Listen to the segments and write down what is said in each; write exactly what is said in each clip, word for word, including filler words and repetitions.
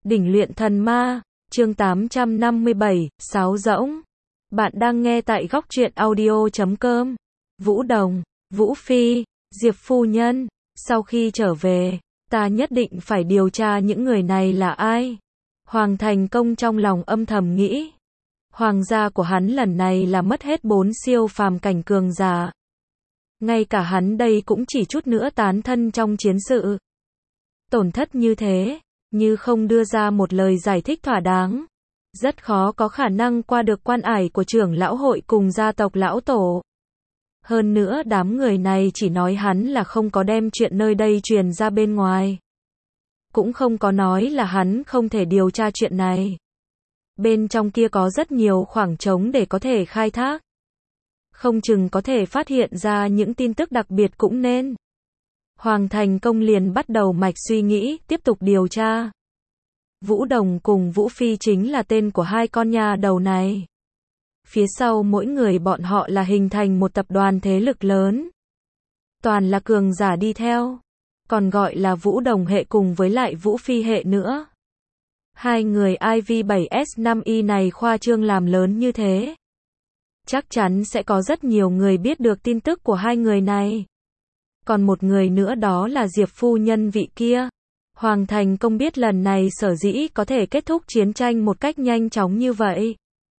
Đỉnh luyện thần ma, chương tám trăm năm mươi bảy, sáo rỗng. Bạn đang nghe tại góc truyện audio chấm com. Vũ Đồng, Vũ Phi, Diệp phu nhân, sau khi trở về, ta nhất định phải điều tra những người này là ai. Hoàng Thành Công trong lòng âm thầm nghĩ. Hoàng gia của hắn lần này là mất hết bốn siêu phàm cảnh cường giả. Ngay cả hắn đây cũng chỉ chút nữa tán thân trong chiến sự. Tổn thất như thế, như không đưa ra một lời giải thích thỏa đáng, rất khó có khả năng qua được quan ải của trưởng lão hội cùng gia tộc lão tổ. Hơn nữa đám người này chỉ nói hắn là không có đem chuyện nơi đây truyền ra bên ngoài. Cũng không có nói là hắn không thể điều tra chuyện này. Bên trong kia có rất nhiều khoảng trống để có thể khai thác. Không chừng có thể phát hiện ra những tin tức đặc biệt cũng nên. Hoàng Thành Công liền bắt đầu mạch suy nghĩ, tiếp tục điều tra. Vũ Đồng cùng Vũ Phi chính là tên của hai con nhà đầu này. Phía sau mỗi người bọn họ là hình thành một tập đoàn thế lực lớn. Toàn là cường giả đi theo. Còn gọi là Vũ Đồng hệ cùng với lại Vũ Phi hệ nữa. Hai người I V bảy S năm I này khoa trương làm lớn như thế. Chắc chắn sẽ có rất nhiều người biết được tin tức của hai người này. Còn một người nữa đó là Diệp phu nhân vị kia. Hoàng Thành Công biết lần này sở dĩ có thể kết thúc chiến tranh một cách nhanh chóng như vậy.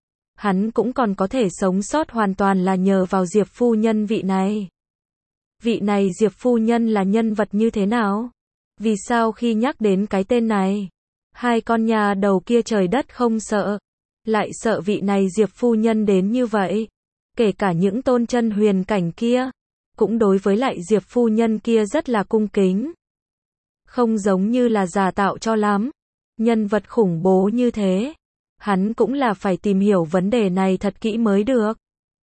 Hắn cũng còn có thể sống sót hoàn toàn là nhờ vào Diệp phu nhân vị này. Vị này Diệp phu nhân là nhân vật như thế nào? Vì sao khi nhắc đến cái tên này, hai con nhà đầu kia trời đất không sợ, lại sợ vị này Diệp phu nhân đến như vậy? Kể cả những tôn chân huyền cảnh kia, cũng đối với lại Diệp phu nhân kia rất là cung kính. Không giống như là giả tạo cho lắm. Nhân vật khủng bố như thế, hắn cũng là phải tìm hiểu vấn đề này thật kỹ mới được.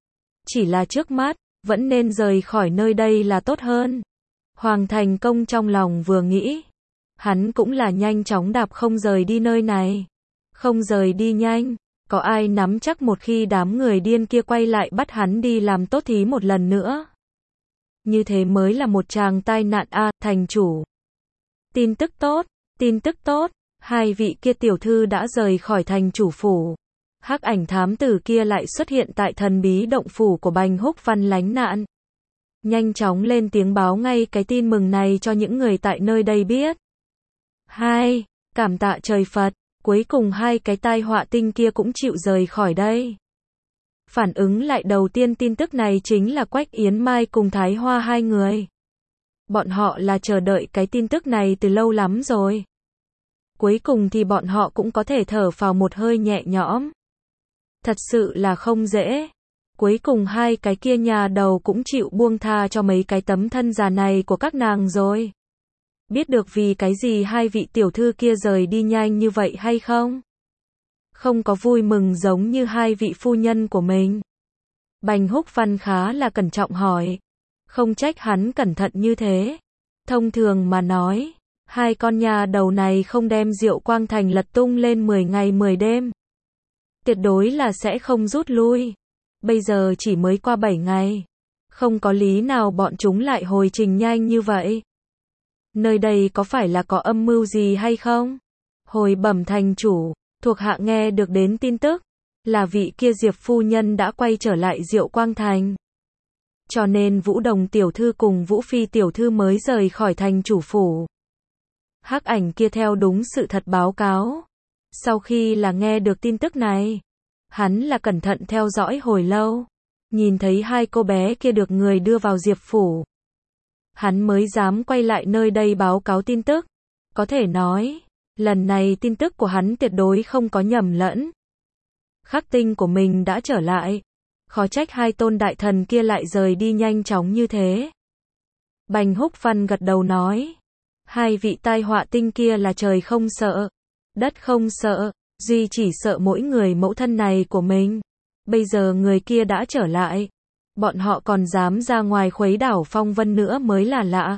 Chỉ là trước mắt, vẫn nên rời khỏi nơi đây là tốt hơn. Hoàng Thành Công trong lòng vừa nghĩ, hắn cũng là nhanh chóng đạp không rời đi nơi này. Không rời đi nhanh, có ai nắm chắc một khi đám người điên kia quay lại bắt hắn đi làm tốt thí một lần nữa. Như thế mới là một tràng tai nạn a, à, thành chủ. Tin tức tốt, tin tức tốt, hai vị kia tiểu thư đã rời khỏi thành chủ phủ. Hắc ảnh thám tử kia lại xuất hiện tại thần bí động phủ của Bành Húc Văn lánh nạn. Nhanh chóng lên tiếng báo ngay cái tin mừng này cho những người tại nơi đây biết. Hai, cảm tạ trời Phật, cuối cùng hai cái tai họa tinh kia cũng chịu rời khỏi đây. Phản ứng lại đầu tiên tin tức này chính là Quách Yến Mai cùng Thái Hoa hai người. Bọn họ là chờ đợi cái tin tức này từ lâu lắm rồi. Cuối cùng thì bọn họ cũng có thể thở phào một hơi nhẹ nhõm. Thật sự là không dễ. Cuối cùng hai cái kia nhà đầu cũng chịu buông tha cho mấy cái tấm thân già này của các nàng rồi. Biết được vì cái gì hai vị tiểu thư kia rời đi nhanh như vậy hay không? Không có vui mừng giống như hai vị phu nhân của mình. Bành Húc Văn khá là cẩn trọng hỏi. Không trách hắn cẩn thận như thế. Thông thường mà nói, hai con nhà đầu này không đem Diệu Quang Thành lật tung lên mười ngày mười đêm. Tuyệt đối là sẽ không rút lui. Bây giờ chỉ mới qua bảy ngày. Không có lý nào bọn chúng lại hồi trình nhanh như vậy. Nơi đây có phải là có âm mưu gì hay không? Hồi bẩm thành chủ, thuộc hạ nghe được đến tin tức, là vị kia Diệp phu nhân đã quay trở lại Diệu Quang Thành. Cho nên Vũ Đồng tiểu thư cùng Vũ Phi tiểu thư mới rời khỏi thành chủ phủ. Hắc ảnh kia theo đúng sự thật báo cáo. Sau khi là nghe được tin tức này, hắn là cẩn thận theo dõi hồi lâu. Nhìn thấy hai cô bé kia được người đưa vào Diệp phủ, hắn mới dám quay lại nơi đây báo cáo tin tức. Có thể nói, lần này tin tức của hắn tuyệt đối không có nhầm lẫn. Khắc tinh của mình đã trở lại. Khó trách hai tôn đại thần kia lại rời đi nhanh chóng như thế. Bành Húc Văn gật đầu nói. Hai vị tai họa tinh kia là trời không sợ, đất không sợ, duy chỉ sợ mỗi người mẫu thân này của mình. Bây giờ người kia đã trở lại. Bọn họ còn dám ra ngoài khuấy đảo phong vân nữa mới là lạ.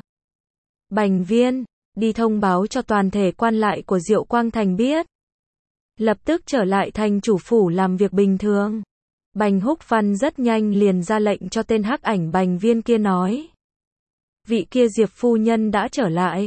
Bành Viên, đi thông báo cho toàn thể quan lại của Diệu Quang Thành biết. Lập tức trở lại thành chủ phủ làm việc bình thường. Bành Húc Văn rất nhanh liền ra lệnh cho tên hắc ảnh Bành Viên kia nói. Vị kia Diệp phu nhân đã trở lại.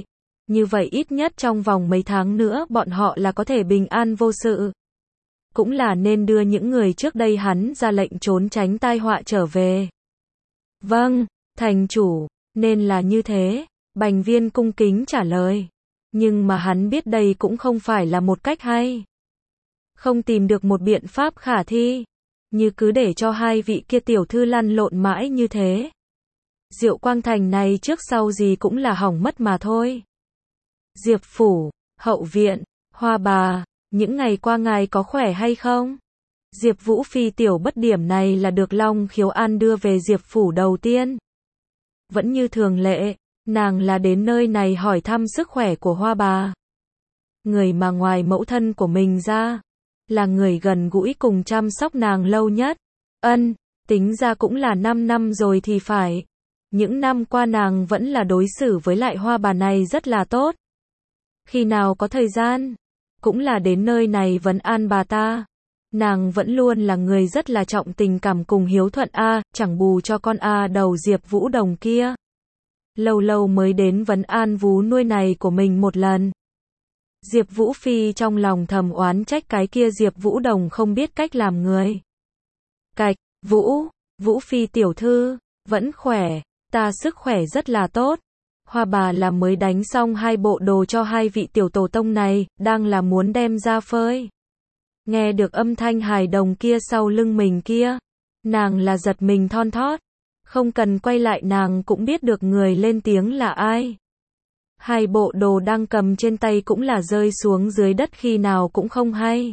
Như vậy ít nhất trong vòng mấy tháng nữa bọn họ là có thể bình an vô sự. Cũng là nên đưa những người trước đây hắn ra lệnh trốn tránh tai họa trở về. Vâng, thành chủ, nên là như thế, Bành Viên cung kính trả lời. Nhưng mà hắn biết đây cũng không phải là một cách hay. Không tìm được một biện pháp khả thi. Như cứ để cho hai vị kia tiểu thư lăn lộn mãi như thế. Diệu Quang Thành này trước sau gì cũng là hỏng mất mà thôi. Diệp phủ, hậu viện, Hoa bà, những ngày qua ngài có khỏe hay không? Diệp Vũ Phi tiểu bất điểm này là được Long Khiếu An đưa về Diệp phủ đầu tiên. Vẫn như thường lệ, nàng là đến nơi này hỏi thăm sức khỏe của Hoa bà. Người mà ngoài mẫu thân của mình ra, là người gần gũi cùng chăm sóc nàng lâu nhất. Ân, tính ra cũng là năm năm rồi thì phải. Những năm qua nàng vẫn là đối xử với lại Hoa bà này rất là tốt. Khi nào có thời gian, cũng là đến nơi này vấn an bà ta. Nàng vẫn luôn là người rất là trọng tình cảm cùng hiếu thuận a, chẳng bù cho con a đầu Diệp Vũ Đồng kia. Lâu lâu mới đến vấn an vú nuôi này của mình một lần. Diệp Vũ Phi trong lòng thầm oán trách cái kia Diệp Vũ Đồng không biết cách làm người. Cạch, Vũ, Vũ Phi tiểu thư, vẫn khỏe, ta sức khỏe rất là tốt. Hoa bà là mới đánh xong hai bộ đồ cho hai vị tiểu tổ tông này, đang là muốn đem ra phơi. Nghe được âm thanh hài đồng kia sau lưng mình kia, nàng là giật mình thon thót. Không cần quay lại nàng cũng biết được người lên tiếng là ai. Hai bộ đồ đang cầm trên tay cũng là rơi xuống dưới đất khi nào cũng không hay.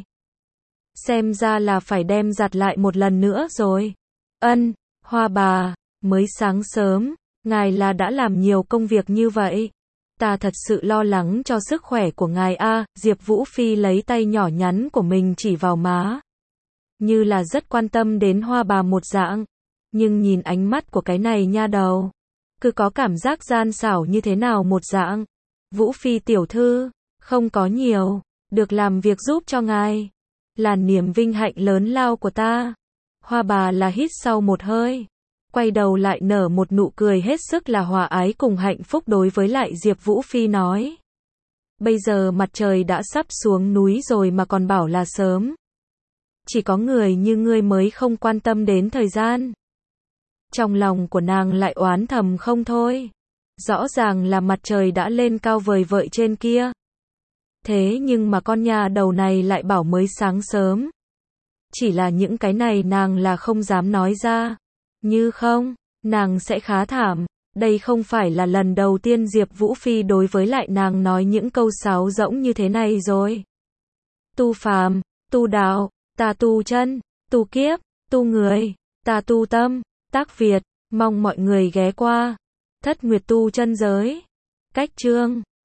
Xem ra là phải đem giặt lại một lần nữa rồi. Ân, Hoa bà, mới sáng sớm, ngài là đã làm nhiều công việc như vậy. Ta thật sự lo lắng cho sức khỏe của ngài a. Diệp Vũ Phi lấy tay nhỏ nhắn của mình chỉ vào má. Như là rất quan tâm đến Hoa bà một dạng. Nhưng nhìn ánh mắt của cái này nha đầu, cứ có cảm giác gian xảo như thế nào một dạng. Vũ Phi tiểu thư, không có nhiều, được làm việc giúp cho ngài, là niềm vinh hạnh lớn lao của ta. Hoa bà là hít sâu một hơi, quay đầu lại nở một nụ cười hết sức là hòa ái cùng hạnh phúc đối với lại Diệp Vũ Phi nói. Bây giờ mặt trời đã sắp xuống núi rồi mà còn bảo là sớm. Chỉ có người như ngươi mới không quan tâm đến thời gian. Trong lòng của nàng lại oán thầm không thôi. Rõ ràng là mặt trời đã lên cao vời vợi trên kia. Thế nhưng mà con nhà đầu này lại bảo mới sáng sớm. Chỉ là những cái này nàng là không dám nói ra. Như không, nàng sẽ khá thảm. Đây không phải là lần đầu tiên Diệp Vũ Phi đối với lại nàng nói những câu sáo rỗng như thế này rồi. Tu phàm, tu đạo, ta tu chân, tu kiếp, tu người, ta tu tâm. Tác Việt, mong mọi người ghé qua. Thất Nguyệt tu chân giới. Cách chương